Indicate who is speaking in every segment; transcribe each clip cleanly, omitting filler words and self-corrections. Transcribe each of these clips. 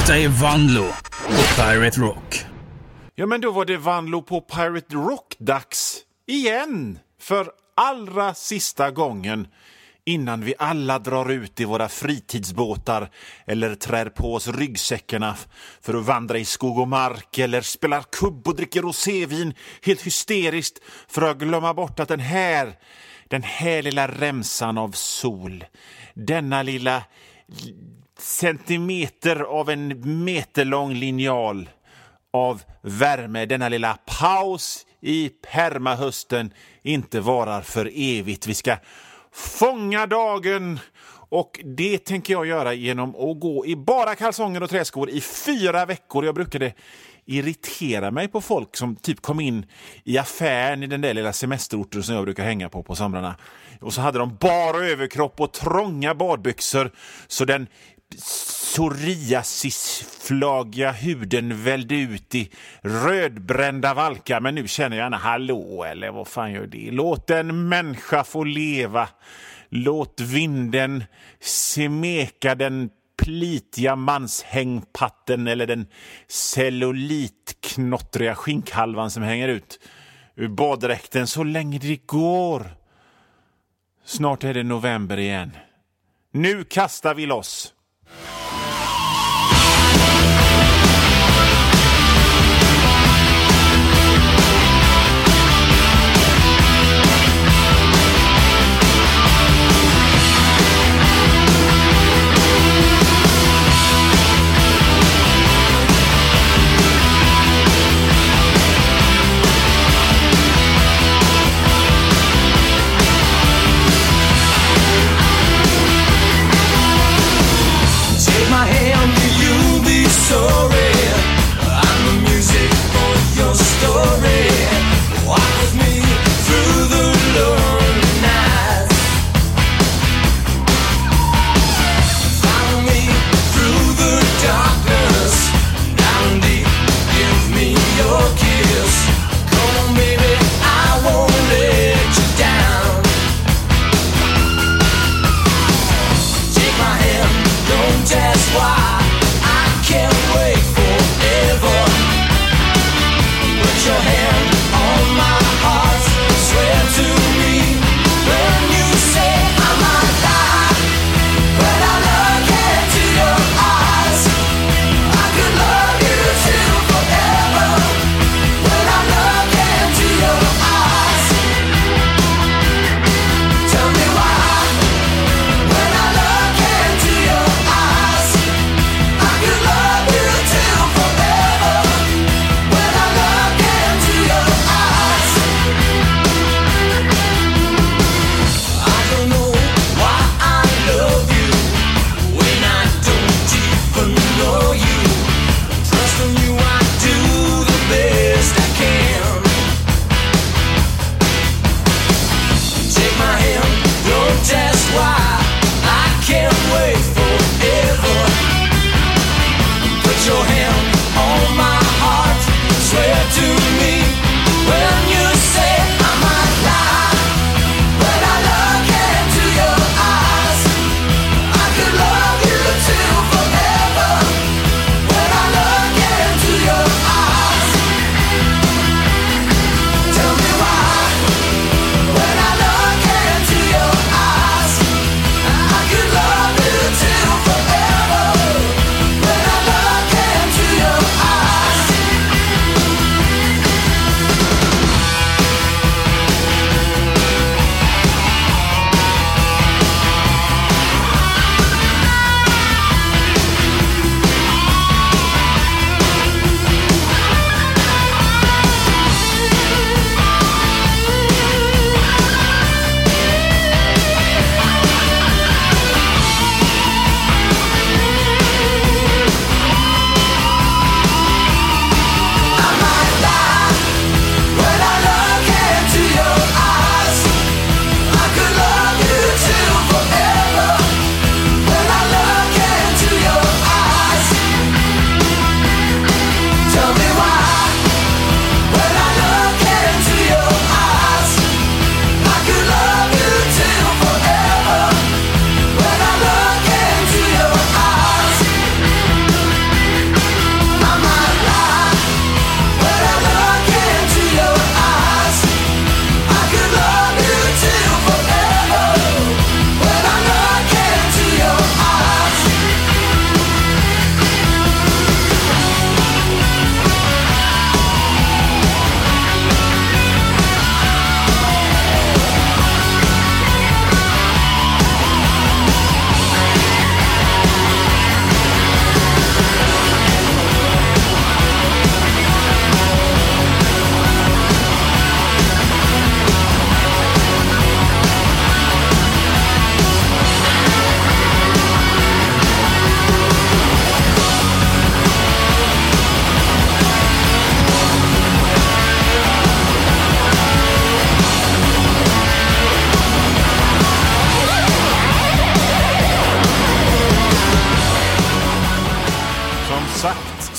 Speaker 1: Detta är Vanlo på Pirate Rock.
Speaker 2: Ja, men då var det Vanlo på Pirate Rock-dags igen. För allra sista gången innan vi alla drar ut i våra fritidsbåtar eller trär på oss ryggsäckarna för att vandra i skog och mark eller spelar kubb och dricker rosévin helt hysteriskt för att glömma bort att den här lilla remsan av sol, denna lilla centimeter av en meterlång linjal av värme, denna lilla paus i permahösten inte varar för evigt. Vi ska fånga dagen, och det tänker jag göra genom att gå i bara kalsonger och träskor i 4 veckor. Jag brukade irritera mig på folk som typ kom in i affären i den där lilla semesterorten som jag brukar hänga på somrarna. Och så hade de bara överkropp och trånga badbyxor så den psoriasisflagiga huden vällde ut i rödbrända valkar. Men nu känner jag gärna hallå, eller vad fan gör det? Låt en människa få leva. Låt vinden smeka den plitiga manshängpatten eller den cellulitknottriga skinkhalvan som hänger ut ur baddräkten så länge det går. Snart är det november igen. Nu kastar vi loss.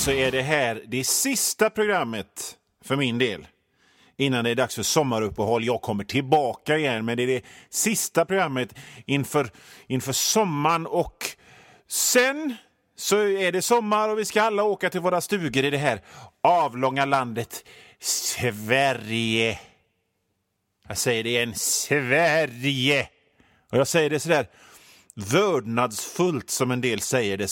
Speaker 2: så är det här det sista programmet för min del. Innan det är dags för sommaruppehåll. Jag kommer tillbaka igen, men det är det sista programmet inför sommaren. Och sen så är det sommar och vi ska alla åka till våra stugor i det här avlånga landet Sverige. Jag säger det igen, Sverige. Och jag säger det sådär vördnadsfullt som en del säger det.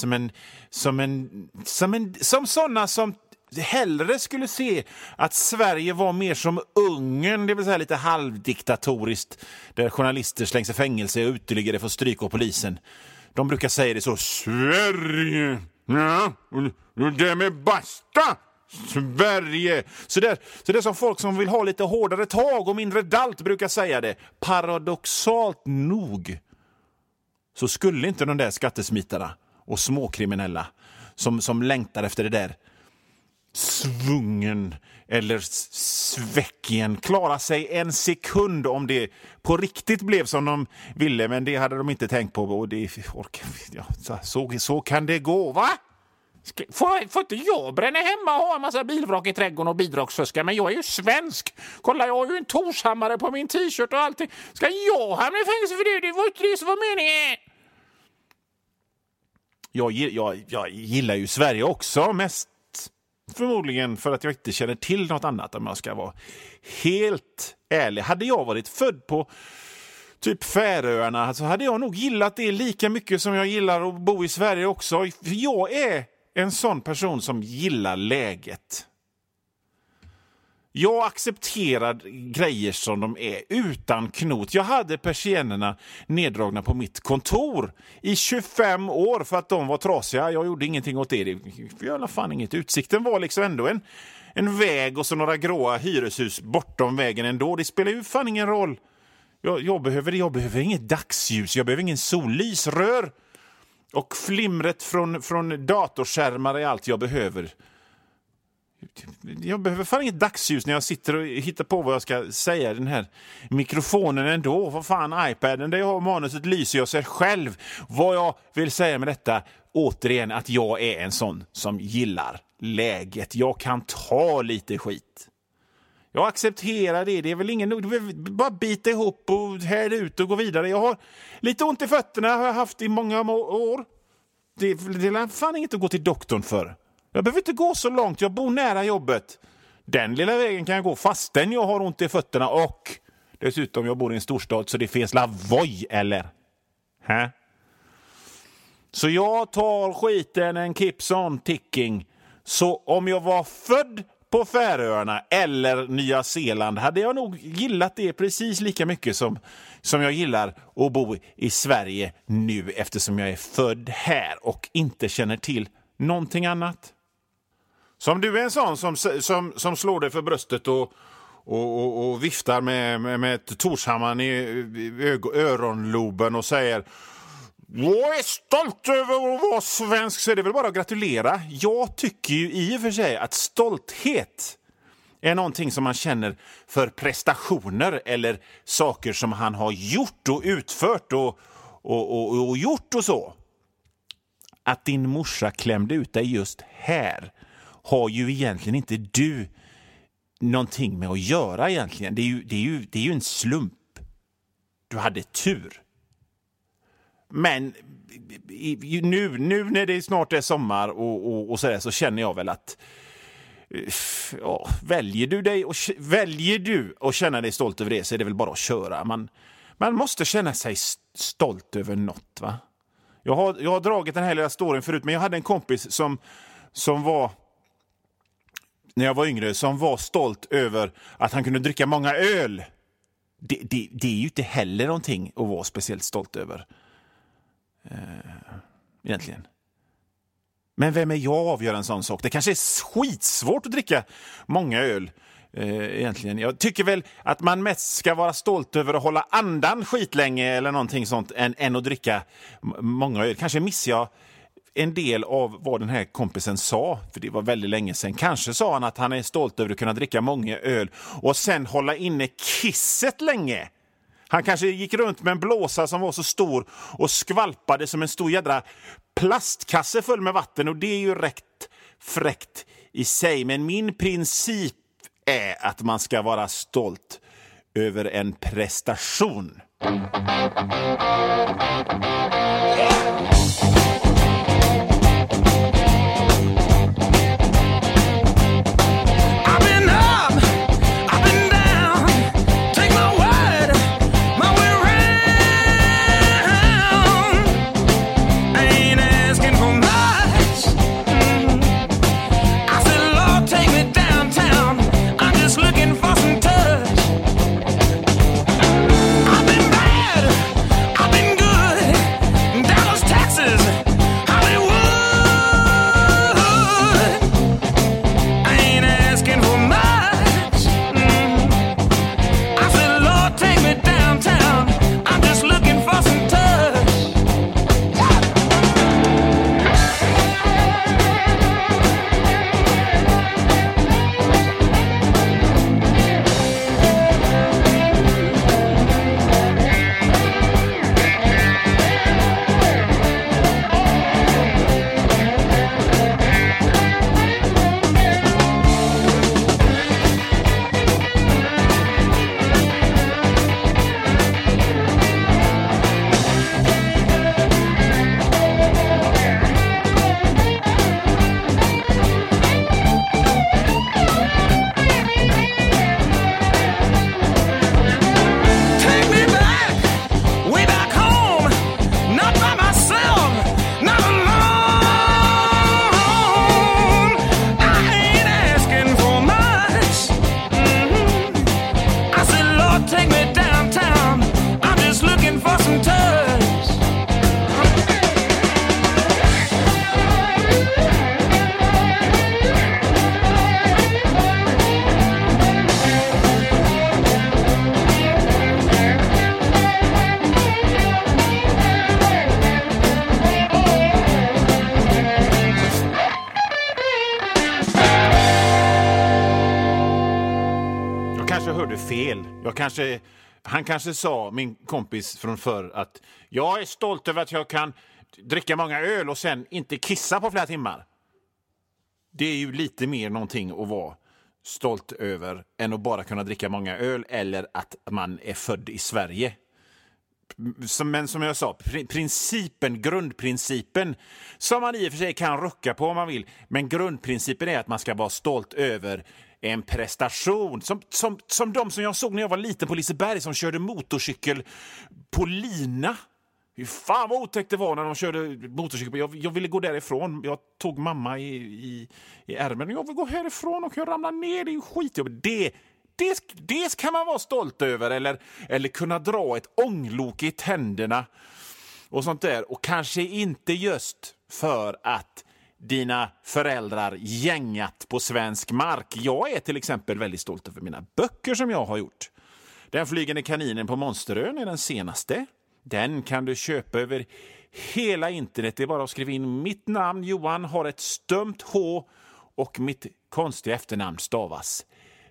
Speaker 2: Som sådana som hellre skulle se att Sverige var mer som Ungern, det vill säga lite halvdiktatoriskt, där journalister slängs i fängelse och ytterligare får stryk av polisen. De brukar säga det så, Sverige, ja, och därmed basta, Sverige. Så det är som folk som vill ha lite hårdare tag och mindre dalt brukar säga det. Paradoxalt nog så skulle inte de där skattesmitarna och småkriminella som längtar efter det där svungen eller svecken klara sig en sekund om det på riktigt blev som de ville, men det hade de inte tänkt på och så kan det gå, va?
Speaker 3: Får inte jag bränna hemma och ha en massa bilvrak i trädgården och bidragsfuska? Men jag är ju svensk. Kolla, jag har ju en Torshammare på min t-shirt och allting. Ska jag hamna i fängelse för det? Det var inte det som var meningen.
Speaker 2: Jag gillar ju Sverige också, mest förmodligen för att jag inte känner till något annat, om jag ska vara helt ärlig. Hade jag varit född på typ Färöarna så hade jag nog gillat det lika mycket som jag gillar att bo i Sverige också. För jag är en sån person som gillar läget. Jag accepterar grejer som de är utan knot. Jag hade persiennerna neddragna på mitt kontor i 25 år för att de var trasiga. Jag gjorde ingenting åt det. Det var i alla fall inget. Utsikten var liksom ändå en väg och så några gråa hyreshus bortom vägen ändå. Det spelar ju fan ingen roll. Jag behöver inget dagsljus. Jag behöver ingen sollysrör. Och flimret från datorskärmar är allt jag behöver. Jag behöver fan inget dagsljus när jag sitter och hittar på vad jag ska säga. Den här mikrofonen ändå. Vad fan, iPaden där jag har manuset lyser jag ser själv. Vad jag vill säga med detta, återigen, att jag är en sån som gillar läget. Jag kan ta lite skit. Jag accepterar det. Det är väl ingen nog. Bara bita ihop och härda ut och gå vidare. Jag har lite ont i fötterna, har jag haft i många år. Det är fan inget att gå till doktorn för. Jag behöver inte gå så långt. Jag bor nära jobbet. Den lilla vägen kan jag gå fastän jag har ont i fötterna. Och dessutom, jag bor i en storstad så det finns lavoj, eller? Hä? Så jag tar skiten en keeps on ticking. Så om jag var född på Färöarna eller Nya Zeeland hade jag nog gillat det precis lika mycket som jag gillar att bo i Sverige nu, eftersom jag är född här och inte känner till någonting annat. Som du är en sån som slår dig för bröstet och viftar med Torshammaren i öronloben och säger: jag är stolt över att vara svensk, så är det väl bara att gratulera. Jag tycker ju i och för sig att stolthet är någonting som man känner för prestationer eller saker som han har gjort och utfört och gjort och så. Att din morsa klämde ut dig just här har ju egentligen inte du någonting med att göra egentligen. Det är ju en slump. Du hade tur. Men nu när det snart är sommar och så känner jag väl att väljer du att känna dig stolt över det, så är det väl bara att köra. Man måste känna sig stolt över något, va? Jag har dragit den här lilla storyn förut, men jag hade en kompis som var, när jag var yngre, som var stolt över att han kunde dricka många öl. Det är ju inte heller någonting att vara speciellt stolt över. Egentligen. Men vem är jag att avgöra en sån sak? Det kanske är skitsvårt att dricka många öl. Egentligen. Jag tycker väl att man mest ska vara stolt över att hålla andan skitlänge eller någonting sånt än att dricka många öl. Kanske missar jag en del av vad den här kompisen sa, för det var väldigt länge sedan. Kanske sa han att han är stolt över att kunna dricka många öl och sen hålla inne kisset länge. Han kanske gick runt med en blåsa som var så stor och skvalpade som en stor jädra plastkasse full med vatten, och det är ju rätt fräckt i sig. Men min princip är att man ska vara stolt över en prestation. Han kanske sa, min kompis från förr, att jag är stolt över att jag kan dricka många öl och sen inte kissa på flera timmar. Det är ju lite mer någonting att vara stolt över än att bara kunna dricka många öl eller att man är född i Sverige. Men som jag sa, grundprincipen som man i och för sig kan rucka på om man vill, men grundprincipen är att man ska vara stolt över en prestation. Som de som jag såg när jag var liten på Liseberg som körde motorcykel på lina. Hur fan vad otäckt det var när de körde motorcykel. Jag ville gå därifrån. Jag tog mamma i ärmen. Jag vill gå härifrån och jag ramlar ner. Det är ju skitjobbigt. Det kan man vara stolt över. Eller kunna dra ett ånglok i tänderna. Och sånt där. Och kanske inte just för att dina föräldrar gängat på svensk mark. Jag är till exempel väldigt stolt över mina böcker som jag har gjort. Den flygande kaninen på Monsterön är den senaste. Den kan du köpa över hela internet. Det är bara att skriva in mitt namn. Johan har ett stumt H och mitt konstiga efternamn stavas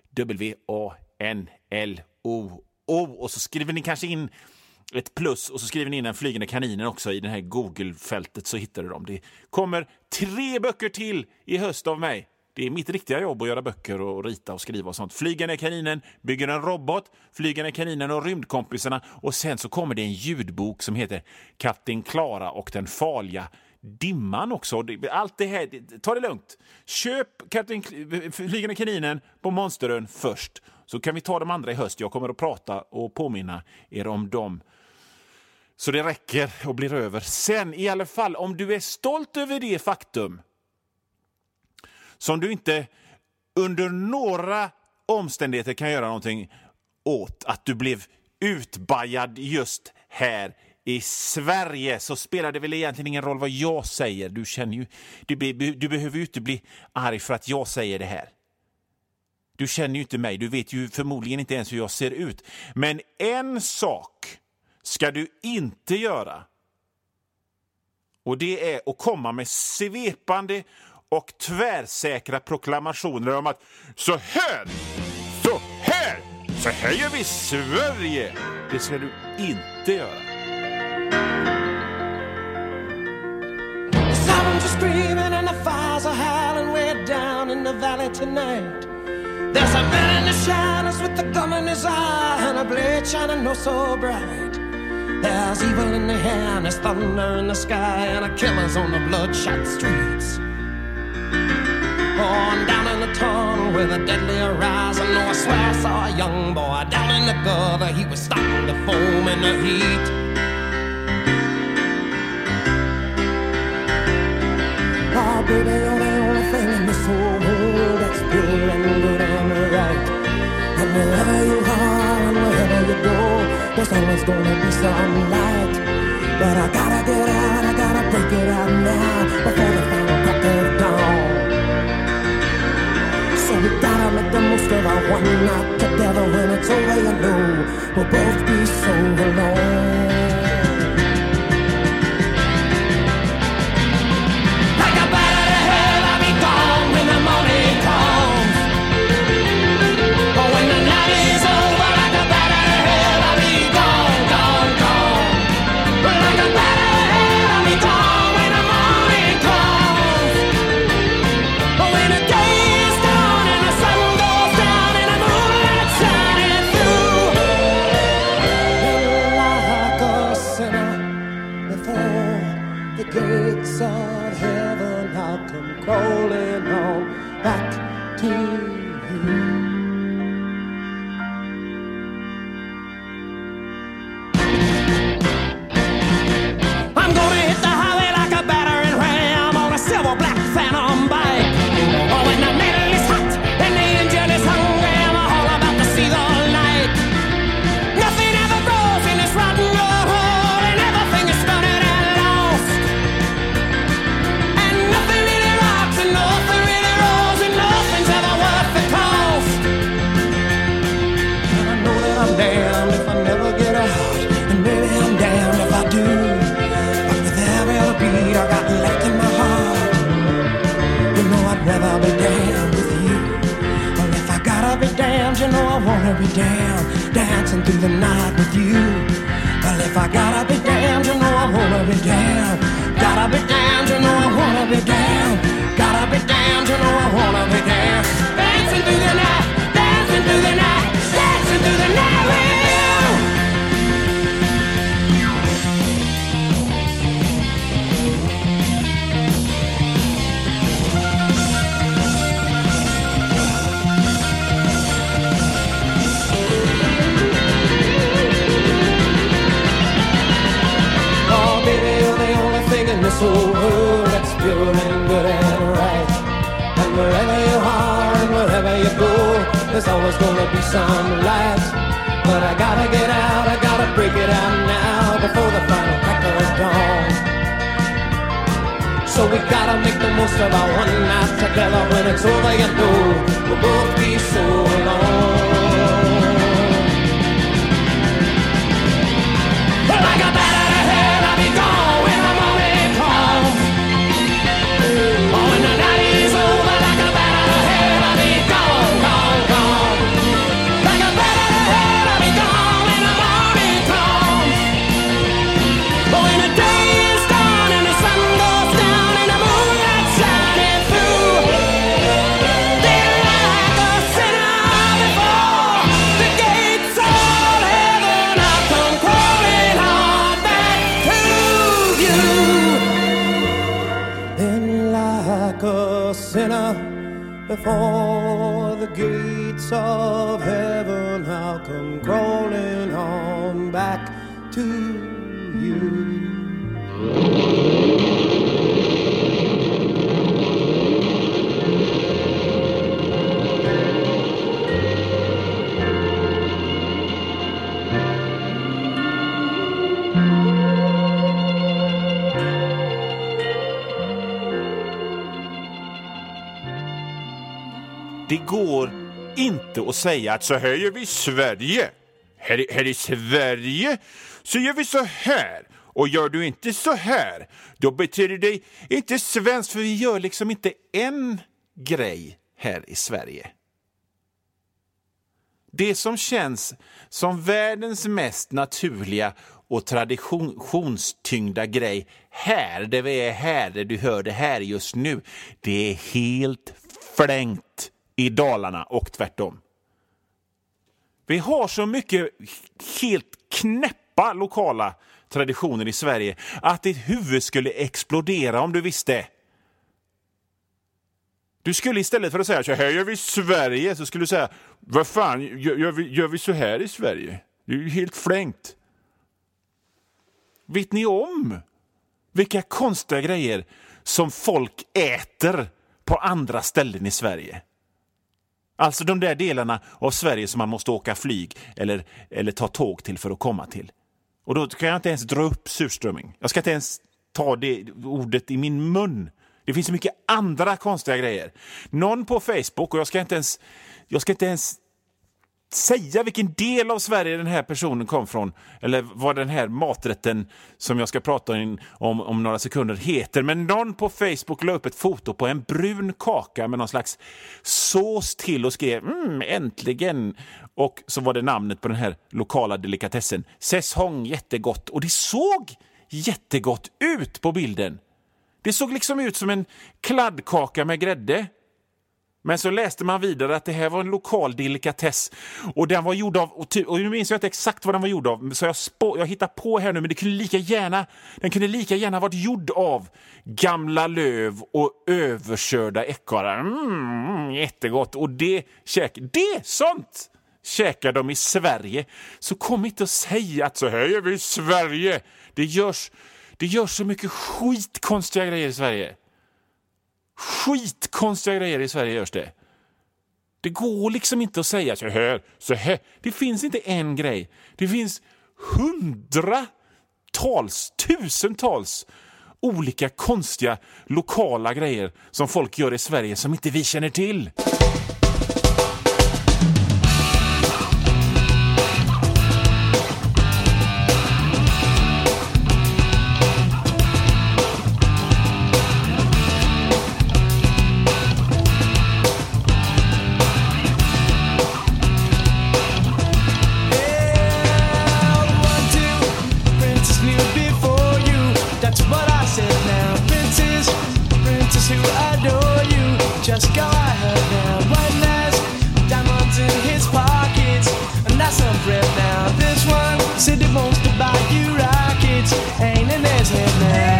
Speaker 2: W-A-N-L-O-O. Och så skriver ni kanske in ett plus och så skriver ni in den flygande kaninen också i det här Google-fältet så hittar du dem. Det kommer 3 böcker till i höst av mig. Det är mitt riktiga jobb att göra böcker och rita och skriva och sånt. Flygande kaninen bygger en robot, flygande kaninen och rymdkompisarna och sen så kommer det en ljudbok som heter Katten Klara och den farliga dimman också. Allt det här, ta det lugnt. Köp flygande kaninen på Monsterön först så kan vi ta de andra i höst. Jag kommer att prata och påminna er om dem. Så det räcker och blir över. Sen i alla fall, om du är stolt över det faktum som du inte under några omständigheter kan göra någonting åt, att du blev utbajad just här i Sverige, så spelar det väl egentligen ingen roll vad jag säger. Du känner ju, du behöver ju inte bli arg för att jag säger det här. Du känner ju inte mig, du vet ju förmodligen inte ens hur jag ser ut. Men en sak ska du inte göra. Och det är att komma med svepande och tvärsäkra proklamationer om att så här gör vi Sverige. Det ska du inte göra.
Speaker 4: Someone just screaming and the fires are howling. down in the valley tonight. There's a man in the shadows with the gum in his eye and a blade shining oh so bright. There's evil in the air and there's thunder in the sky and a killer's on the bloodshot streets. Oh, and down in the tunnel with a deadly horizon, oh, I swear I saw a young boy down in the gutter. He was starting to foam in the heat. Oh, baby, you're the only thing in this whole world that's pure and good and right. And wherever you are and wherever you go, there's always gonna be some light. But I gotta get out, I gotta break it out now before the final crack of dawn. So we gotta make the most of our one night together. When it's over, you know we'll both be so alone. Like a bat out of hell, I'll be gone when the morning comes. But when the night is over, like a bat out of hell, I'll be gone, gone, gone. But like a bat out of hell, I'll be gone when the morning comes. But when the day is done and the sun goes down and the moonlight shining through, like a sinner before the gates of heaven, I'll come crawling on back to you. I'm gonna hit the highway like a battering ram on a silver black phantom bike. Oh, when the metal is hot and the engine is hungry, I'm all about to see the light. Nothing ever grows in this rotten old hole, and everything is stunted and lost. And nothing really rocks and nothing really rolls, and nothing's ever worth the cost. And I know that I'm damned if I never get out, and maybe I'm damned if I do. But with every other beat I got left in my heart, you know I'd rather be damned with you. Well, if I gotta be damned, you know I wanna be damned, dancing through the night with you. Well, if I gotta be damned, you know I wanna be damned. Gotta be damned, you know I wanna be damned. Gotta be damned, you know I wanna be damned. Dancing through the night, dancing through the night, dancing through the night with you. Oh, baby, you're the only thing in this whole world that's pure and good and right. And wherever you are and wherever you go, there's always gonna be some light. But I gotta get out, I gotta break it out now before the final crack of dawn. So we gotta make the most of our one night together. When it's over, you know we'll both be so alone. Like a bat out of hell, I'll be gone when the morning comes. Oh, when the night is over, like a bat out of hell, I'll be gone, gone, gone. Like a bat out of hell, I'll be gone when the morning comes. But when the day is done and the sun goes down and the moonlight shining through, then like a sinner before the gates of heaven, I'll come crawling on back to you. Then like a sinner before the gates of heaven, I'll come crawling on back to you.
Speaker 2: Det går inte att säga att så här gör vi i Sverige. Här i Sverige så gör vi så här. Och gör du inte så här, då betyder det inte svenskt, för vi gör liksom inte en grej här i Sverige. Det som känns som världens mest naturliga och traditionstyngda grej här, där vi är här, där du hör det här just nu, det är helt flängt i Dalarna och tvärtom. Vi har så mycket helt knäppa lokala traditioner i Sverige att ditt huvud skulle explodera om du visste. Du skulle istället för att säga så här gör vi i Sverige, så skulle du säga vad fan gör vi så här i Sverige? Det är ju helt flängt. Vet ni om vilka konstiga grejer som folk äter på andra ställen i Sverige? Alltså de där delarna av Sverige som man måste åka flyg eller ta tåg till för att komma till. Och då kan jag inte ens dra upp surströmming. Jag ska inte ens ta det ordet i min mun. Det finns så mycket andra konstiga grejer. Någon på Facebook, och jag ska inte ens säga vilken del av Sverige den här personen kom från, eller vad den här maträtten som jag ska prata om några sekunder heter. Men någon på Facebook la upp ett foto på en brun kaka med någon slags sås till och skrev äntligen. Och så var det namnet på den här lokala delikatessen. Säsong, jättegott. Och det såg jättegott ut på bilden. Det såg liksom ut som en kladdkaka med grädde. Men så läste man vidare att det här var en lokal delikatess. Och den var gjord av, och nu minns jag inte exakt vad den var gjord av. Så jag hittar på här nu, men den kunde lika gärna varit gjord av gamla löv och överkörda ekorrar. Jättegott. Och sånt käkar de i Sverige. Så kom inte att säga att så här gör vi i Sverige. Det görs så mycket skitkonstiga grejer i Sverige. Skitkonstiga grejer i Sverige görs det. Det går liksom inte att säga så här. Det finns inte en grej. Det finns tusentals olika konstiga lokala grejer som folk gör i Sverige som inte vi känner till.
Speaker 5: Just go ahead now. One last diamonds in his pockets, and that's some bread now. This one said he wants to buy you rockets, ain't in his head now.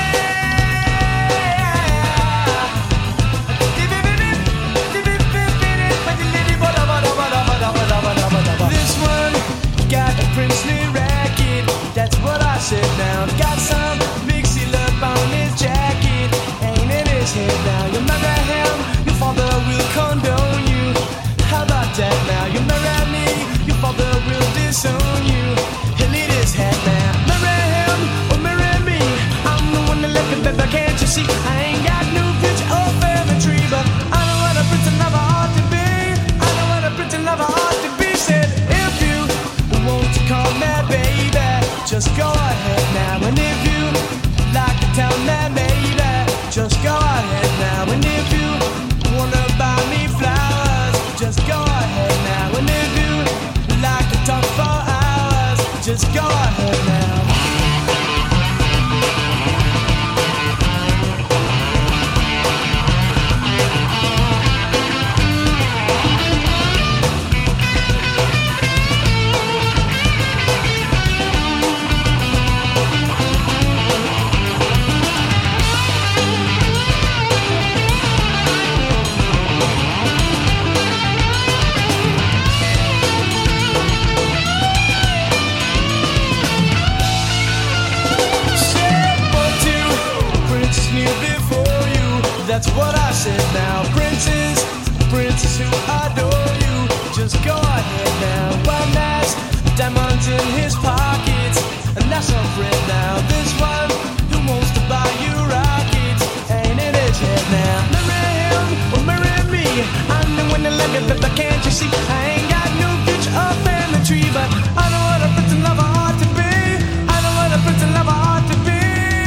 Speaker 5: This one got a princely racket, that's what I said now. Got some big seal up on his jacket, ain't in his head now. You marry him, your father will condone you. How about that now? You marry me, your father will disown you. He'll eat his head now. Marry him or marry me, I'm the one that left it, baby, can't you see? I ain't got no future or family tree, but I know what a prince and lover ought to be. I know what a prince and lover ought to be. Said if you want to call me baby, just go ahead now. And if you like to tell me baby, just go ahead now. And if you wanna buy me flowers, just go ahead now. And if you like to talk for hours, just go ahead now. That's what I said now. Princes who adore you, just go ahead now. One has diamonds in his pockets, and that's a friend now. This one who wants to buy you rockets, ain't in his head now. Marry him or marry me, I'm the one that let me, but can't you see? I ain't got no future or family tree, but I know what a prince and lover ought to be. I know what a prince and lover ought to be.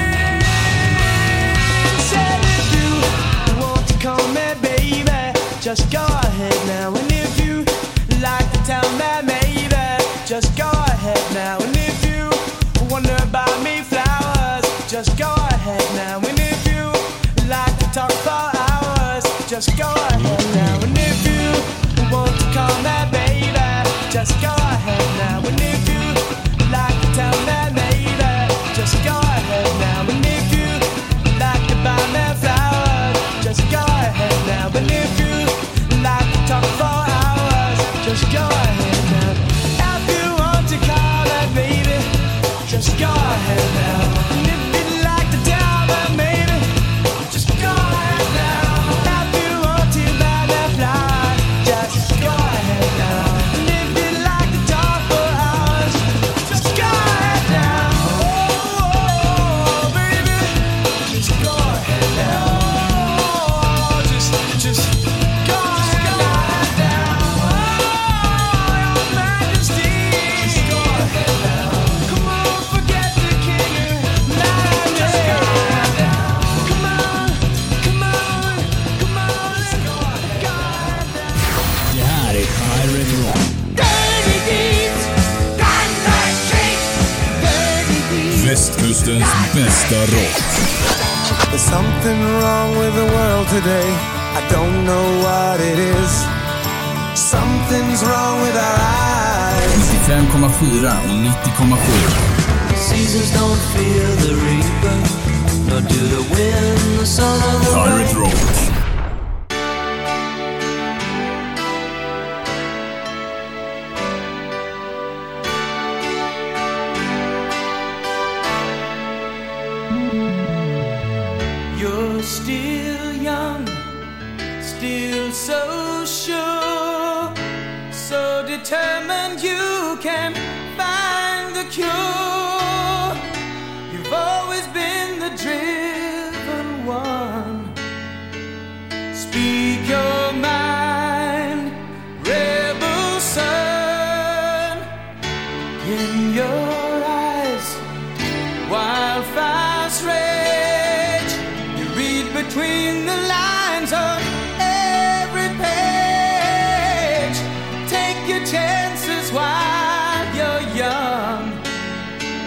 Speaker 5: Call me baby, just go ahead now. And if you like to tell me maybe, just go ahead now. And if you wonder buy me flowers, just go ahead now. And if you like to talk for hours, just just go ahead now. And if you want to call that baby, just go ahead now. And if you like to tell that maybe, just go ahead now. And if you like to buy me flowers, just go ahead now. And if you like to talk for hours, just go ahead now. If you want to call that baby, just go ahead now. And if you'd like to tell that maybe, just go ahead now. If you want to buy that flower, just go ahead now. And if you'd like to talk for hours, just go ahead now. Oh, baby, just go ahead now. Oh, just go ahead now. Oh, your majesty, just go ahead now. Come on, forget the king and night. Just go ahead now. Come on, come on, come on, let's go ahead now.
Speaker 1: Det här är Pirate Rock.
Speaker 4: Dirty deeds, done the street. Dirty deeds.
Speaker 1: Västkustens bästa rock.
Speaker 5: There's something wrong with the world today. I don't know what it is. Something's wrong with our eyes.
Speaker 1: 95,4 och 90,7.
Speaker 6: Seasons don't feel the reaper, nor do the wind, the sun or the rain.
Speaker 1: Pirate Rock.
Speaker 5: You're still young, still so sure, so determined you can find the cure. You've always been the driven one. Speak your mind, rebel son. In your eyes, wildfires rage. You read between the lines on every page. Take your chances while you're young.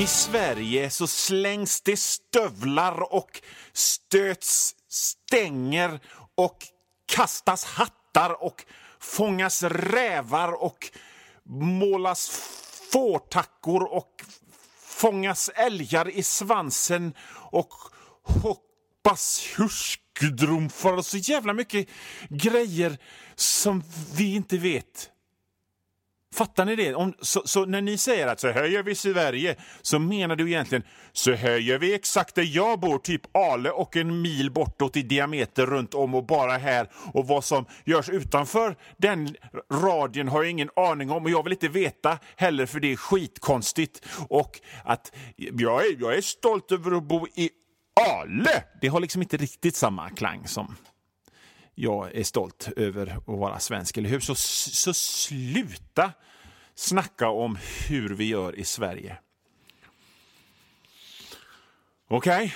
Speaker 2: I Sverige så slängs det stövlar och stöts stänger och kastas hattar och fångas rävar och målas fårtackor och fångas älgar i svansen och hoppas hurskdrumfar och så jävla mycket grejer som vi inte vet. Fattar ni det? Så när ni säger att så här gör vi i Sverige, så menar du egentligen så här gör vi exakt där jag bor, typ Ale och en mil bortåt i diameter runt om och bara här, och vad som görs utanför den radien har jag ingen aning om och jag vill inte veta heller, för det är skitkonstigt. Och att jag är stolt över att bo i Ale, det har liksom inte riktigt samma klang som jag är stolt över att vara svensk, eller hur? Så sluta snacka om hur vi gör i Sverige. Okej.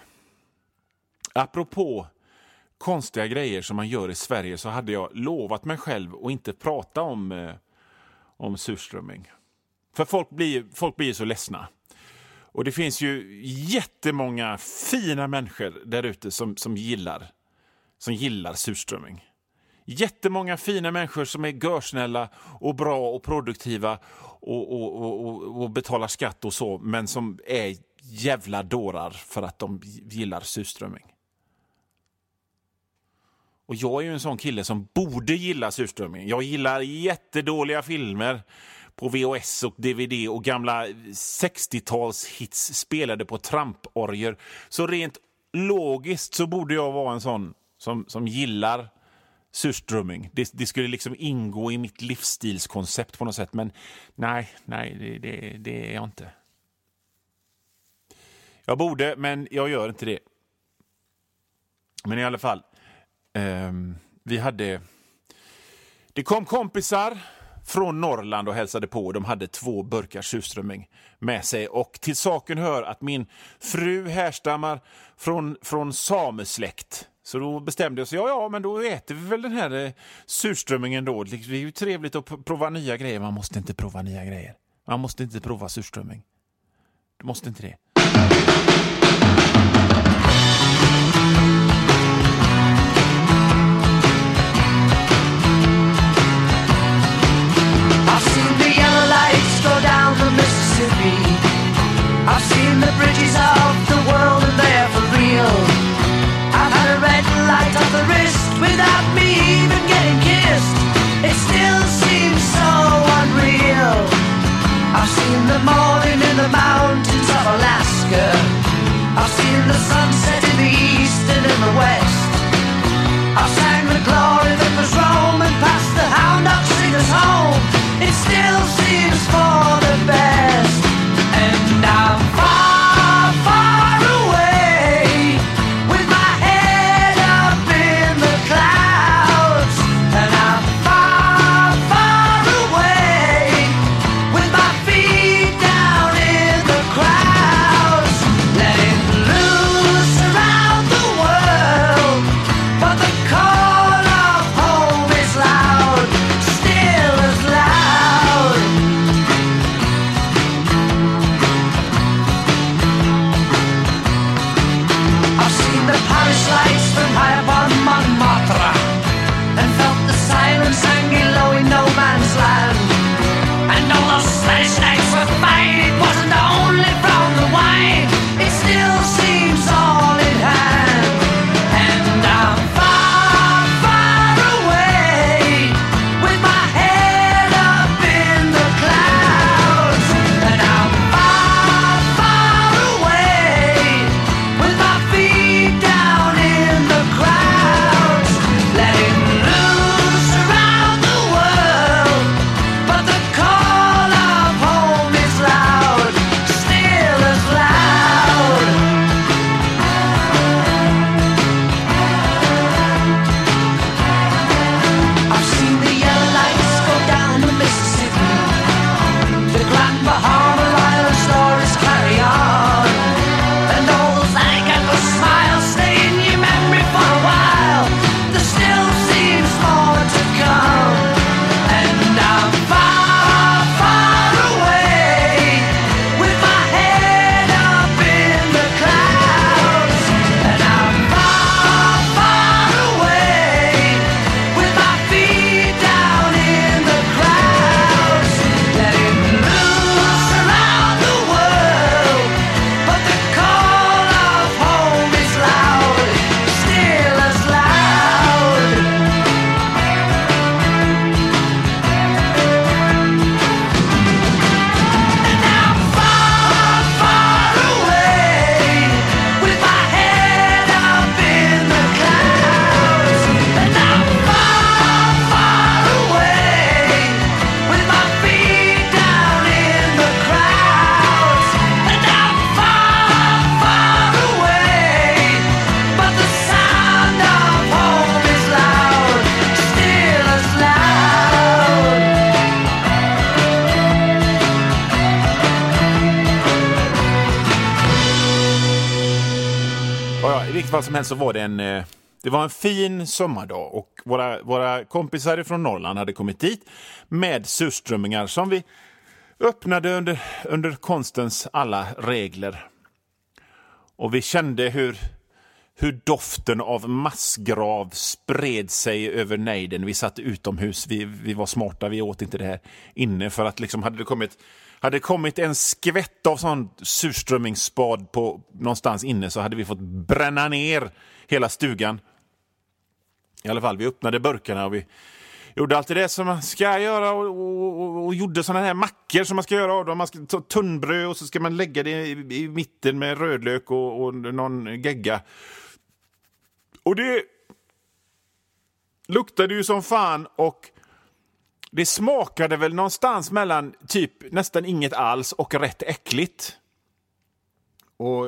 Speaker 2: Apropå konstiga grejer som man gör i Sverige, så hade jag lovat mig själv att inte prata om surströmming. För folk blir så ledsna. Och det finns ju jättemånga fina människor där ute som gillar surströmming. Jättemånga fina människor som är görsnälla och bra och produktiva och betalar skatt och så, men som är jävla dårar för att de gillar surströmming. Och jag är ju en sån kille som borde gilla surströmming. Jag gillar jättedåliga filmer på VHS och DVD och gamla 60-tals hits spelade på tramporger. Så rent logiskt så borde jag vara en sån som gillar surströmming. Det skulle liksom ingå i mitt livsstilskoncept på något sätt. Men nej, det är jag inte. Jag borde, men jag gör inte det. Men i alla fall, det kom kompisar från Norrland och hälsade på. De hade 2 burkar surströmming med sig. Och till saken hör att min fru härstammar från samesläkt. Så då bestämde jag sig, ja, men då äter vi väl den här surströmmingen då. Det är ju trevligt att prova nya grejer. Man måste inte prova nya grejer. Man måste inte prova surströmming. Du måste inte det.
Speaker 6: I've seen the yellow lights go down the Mississippi. I've seen the bridges of the world and they're for real. I've had a red light on the wrist without me even getting kissed. It still seems so unreal. I've seen the morning in the mountains of Alaska. I've seen the sunset in the east and in the west. I've sang the glory that was Rome and passed the hound dog singers home. It still seems for the best. And I'm far, far away with my head up in the clouds. And I'm far, far away with my feet down in the crowds. Letting loose around the world, but the call of home is loud, still as loud. I've seen the Paris lights from high upon Montmartre and felt the silence hanging low in no man's land. And all those Spanish nights were fine, it wasn't only from the wine, it still seems all in hand. And I'm far, far away with my head up in the clouds. And I'm far, far away with my feet down in the crowds. Letting loose around the world, but the call of home is loud, still as loud. I've seen the yellow lights go down the Mississippi. The Grand Bahama Island stories carry on. And all those alligator smiles stay in your memory for a while. There still seems more to come. And I'm far, far away with my head
Speaker 2: vilket fall som helst så var det var en fin sommardag och våra kompisar från Norrland hade kommit dit med surströmmingar som vi öppnade under konstens alla regler. Och vi kände hur doften av massgrav spred sig över nejden. Vi satt utomhus, vi var smarta, vi åt inte det här inne för att liksom hade det kommit en skvätt av sån surströmmingsspad på någonstans inne så hade vi fått bränna ner hela stugan. I alla fall, vi öppnade burkarna och vi gjorde allt det som man ska göra och gjorde såna här mackor som man ska göra av dem. Man ska ta tunnbröd och så ska man lägga det i mitten med rödlök och någon gegga. Och det luktade ju som fan och det smakade väl någonstans mellan typ nästan inget alls och rätt äckligt. Och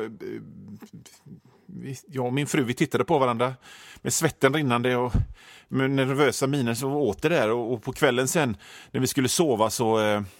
Speaker 2: jag och min fru, vi tittade på varandra med svetten rinnande och med nervösa miner så åt det där. Och på kvällen sen när vi skulle sova så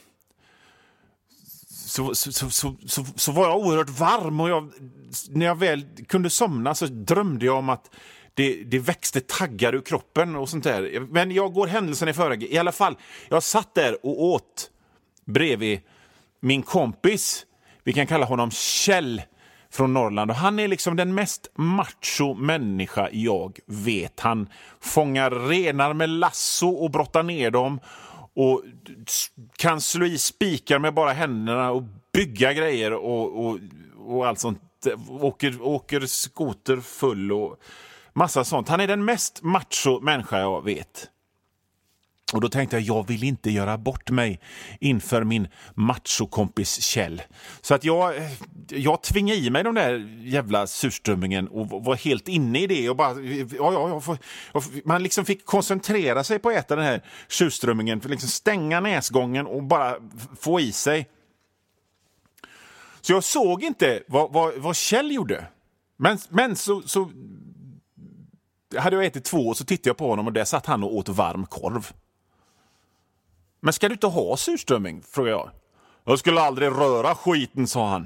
Speaker 2: var jag oerhört varm och när jag väl kunde somna så drömde jag om att det växte taggar ur kroppen och sånt där. Men jag går händelsen i förväg. I alla fall, jag satt där och åt bredvid min kompis. Vi kan kalla honom Kjell från Norrland. Och han är liksom den mest macho människa jag vet. Han fångar renar med lasso och brottar ner dem. Och kan slå i spikar med bara händerna och bygga grejer och allt sånt. Åker skoter full och massa sånt. Han är den mest macho människa jag vet. Och då tänkte jag vill inte göra bort mig inför min machokompis Kjell. Så att jag tvingade i mig de där jävla surströmmingen och var helt inne i det. Och bara, man liksom fick koncentrera sig på att äta den här surströmmingen. För liksom stänga näsgången och bara få i sig. Så jag såg inte vad Kjell gjorde. Men så hade jag ätit 2 och så tittade jag på honom och där satt han och åt varm korv. Men ska du inte ha surströmming, frågade jag. Jag skulle aldrig röra skiten, sa han.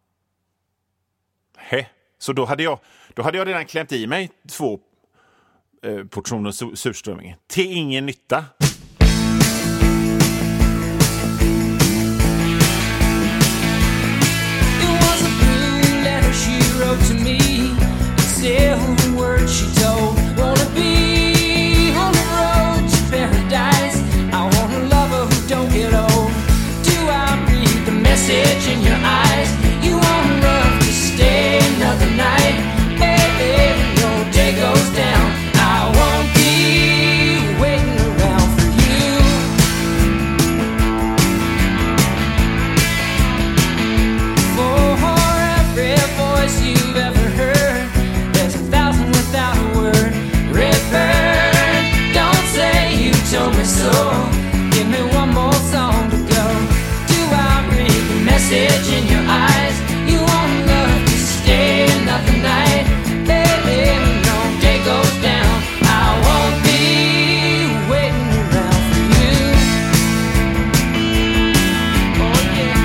Speaker 2: Så då hade jag redan klämt i mig 2 portioner surströmming. Till ingen nytta.
Speaker 5: To me, several words she told. Wanna be on the road to paradise. I want a lover who don't get old. Do I read the message in your eyes? You want love to stay another night. Baby, no day goes down. I won't be waiting around for you. For every voice you've ever heard, there's 1,000 without a word. Redbird, don't say you told me so. Give me one more song to go. Do I read the message in your eyes? You want love to stay another night. Baby, no day goes down. I won't be waiting around for you. Oh yeah.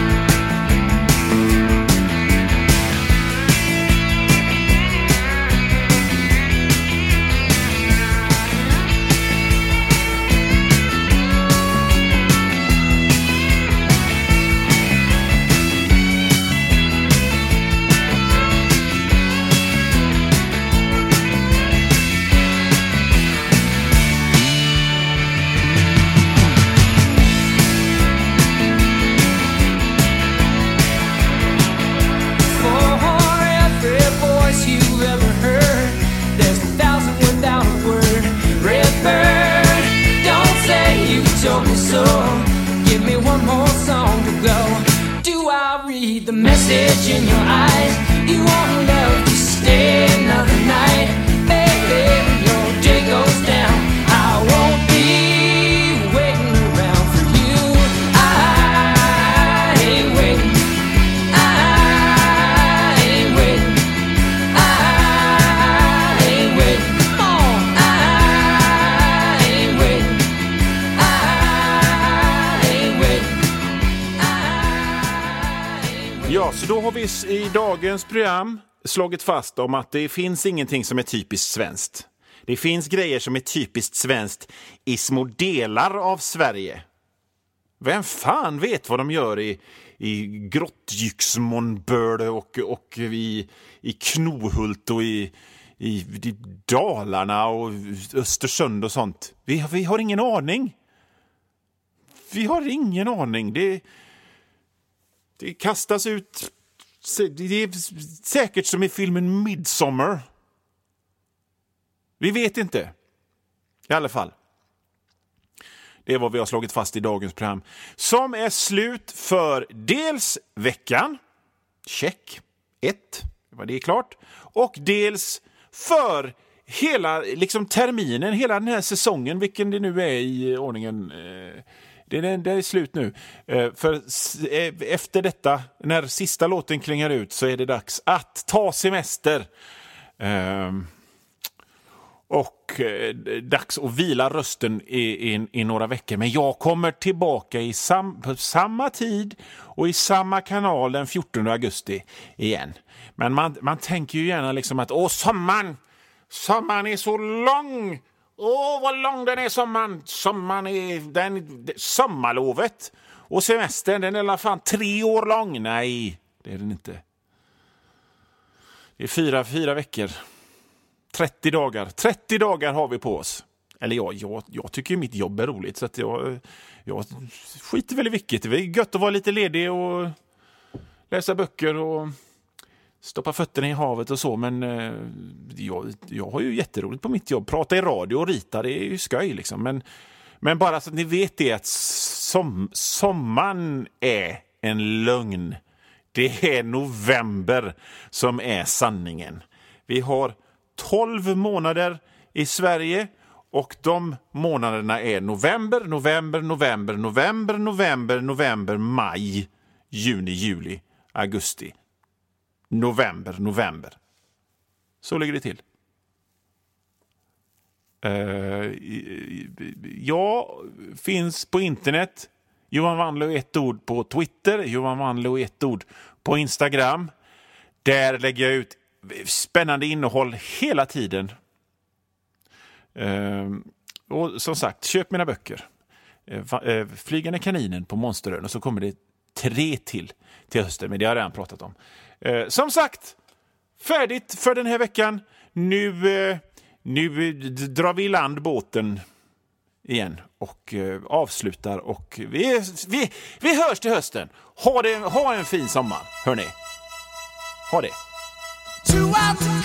Speaker 5: For every voice you've ever heard, there's 1,000 without a word. Redbird, don't say you told me so. Give me one more song to go. Do I read the message in your eyes? You want love to stay another night. Baby, no day goes down. I won't be waiting around for you. I ain't waiting. I ain't waiting. I ain't waiting. Come on. I ain't waiting. I ain't waiting. I ain't waiting.
Speaker 2: Ja, så då har vi i dagens program slagit fast om att det finns ingenting som är typiskt svenskt. Det finns grejer som är typiskt svenskt i små delar av Sverige. Vem fan vet vad de gör i Grottgyxmonböle och i Knohult och i Dalarna och Östersund och sånt. Vi har ingen aning. Vi har ingen aning. Det kastas ut. Det är säkert som i filmen Midsommar. Vi vet inte. I alla fall. Det är vad vi har slagit fast i dagens program. Som är slut för dels veckan. Check. 1. Det är klart. Och dels för hela liksom terminen, hela den här säsongen, vilken det nu är i ordningen. Det är slut nu. För efter detta, när sista låten klingar ut, så är det dags att ta semester. Och dags att vila rösten i några veckor. Men jag kommer tillbaka på samma tid och i samma kanal den 14 augusti igen. Men man tänker ju gärna liksom att sommaren är så lång. Vad lång den är sommaren. Sommarlovet. Och semestern, den är i alla fall 3 år lång. Nej, det är den inte. Det är 4 veckor. 30 dagar. 30 dagar har vi på oss. Eller jag tycker mitt jobb är roligt, så att jag skiter väl i vilket. Det är gött att vara lite ledig och läsa böcker och stoppa fötterna i havet och så. Men jag har ju jätteroligt på mitt jobb. Prata i radio och rita, det är ju skoj liksom. Men bara så att ni vet det, att sommaren är en lögn. Det är november som är sanningen. Vi har 12 månader i Sverige och de månaderna är november, maj, juni, juli, augusti. November. Så ligger det till. Jag finns på internet. Johan Wanlo 1 ord på Twitter. Johan Wanlo 1 ord på Instagram. Där lägger jag ut spännande innehåll hela tiden. Och som sagt, köp mina böcker. Flygande kaninen på Monsterön. Och så kommer det 3 till hösten. Men det har jag redan pratat om. Som sagt, färdigt för den här veckan. Nu drar vi i land båten igen och avslutar. Och vi hörs till hösten. Ha en fin sommar, hörni. Ha det.
Speaker 5: Two out